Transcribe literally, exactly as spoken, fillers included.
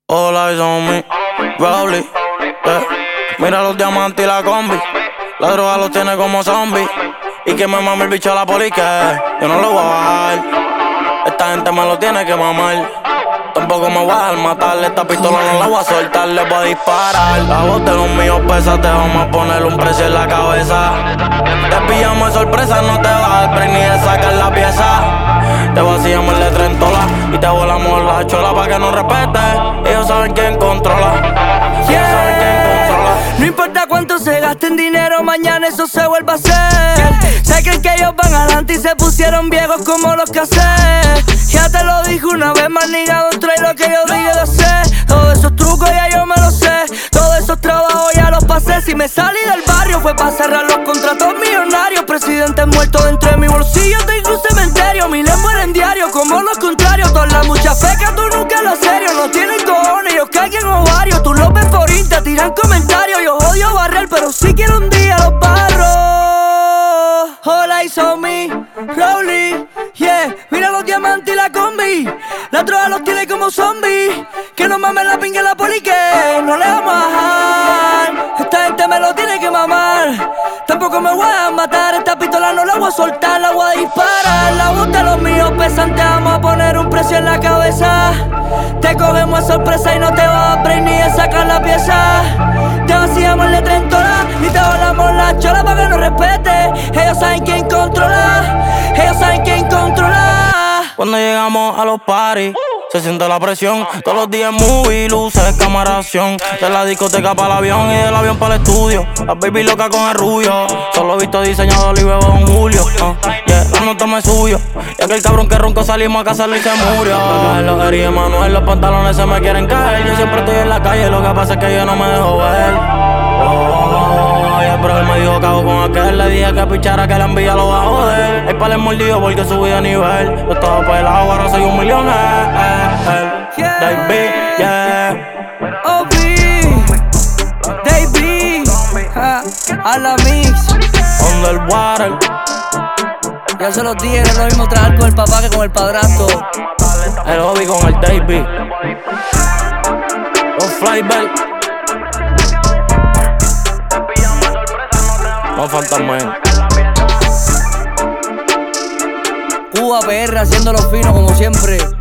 Hola, son mi Rowley. Eh. Mira los diamantes y la combi. La droga los tiene como zombies. Y que me mame el bicho a la poli que yo no lo voy a bajar. Esta gente me lo tiene que mamar. Tampoco me voy a dejar matar. Esta pistola no la voy a soltar, le voy a disparar. La voz de los míos pesa, te vamos a poner un precio en la cabeza. Te pillamos de sorpresa, no te vas a dar break ni de sacar la pieza. Te vaciamos el letra en tola y te volamos la chola pa' que no respete. Ellos saben quién controla. Ellos saben quién controla. No importa cuánto se gaste en dinero, mañana eso se vuelve a hacer. Sé que, que ellos van adelante y se pusieron viejos como los que hacer. Ya te lo dije una vez, más nigga, don't try lo que yo diga de hacer. Todos esos trucos ya yo me los sé, todos esos trabajos ya los pasé. Si me salí del barrio fue para cerrar los contratos millonarios. Presidentes muertos dentro de mi bolsillo, tengo un cementerio. Miles mueren diario, como los contrarios. Todas las muchas fecas, tú nunca lo serio. No tienen cojones, ellos caen ovarios. Tú los ves por Insta, tiran comentarios. Yo odio barrer, pero sí quiero un día los barros. Hola, y son mi Rowley, yeah. Mira los diamantes y la combi. La droga los tiene como zombies. Que no mames la pinga y la poli que no le vamos a bajar. Esta gente me lo tiene que mamar. Tampoco me voy a matar. Esta pistola no la voy a soltar, la voy a disparar. La voz de los míos pesan, te vamos a poner un precio en la cabeza. Te cogemos de sorpresa y no te vas a break ni de sacar la pieza. Te vaciamos el letra en tola y te volamos la chola pa' que nos respete. Ellos saben quién controla. Ellos saben quién controla. Cuando llegamos a los parties se siente la presión. Todos los días movie, luces, cámara, acción. De la discoteca para el avión y del avión para el estudio. La baby loca con el rubio. Solo he visto diseñador y bebo Don Julio. uh, yeah, La nota me subió. Y aquel cabrón que ronco salimos a casarlo y se murió. Los heridos Manuel, los pantalones se me quieren caer. Yo siempre estoy en la calle, lo que pasa es que yo no me dejo ver. Oh, y el brother me dijo cago con aquel. Le dije que pichara que la envidia lo va a joder. El pal es mordido porque subí de nivel. Yo estaba pelado, ahora soy un millón. Yeah. Davey, yeah. O B, Davey, ja, a la mix. Underwater. Ya se los dije, no es lo mismo trabajar con el papá que con el padrastro. El hobby con el Davey. Los Flybell. No fantasma. Cuba P R haciéndolo fino como siempre.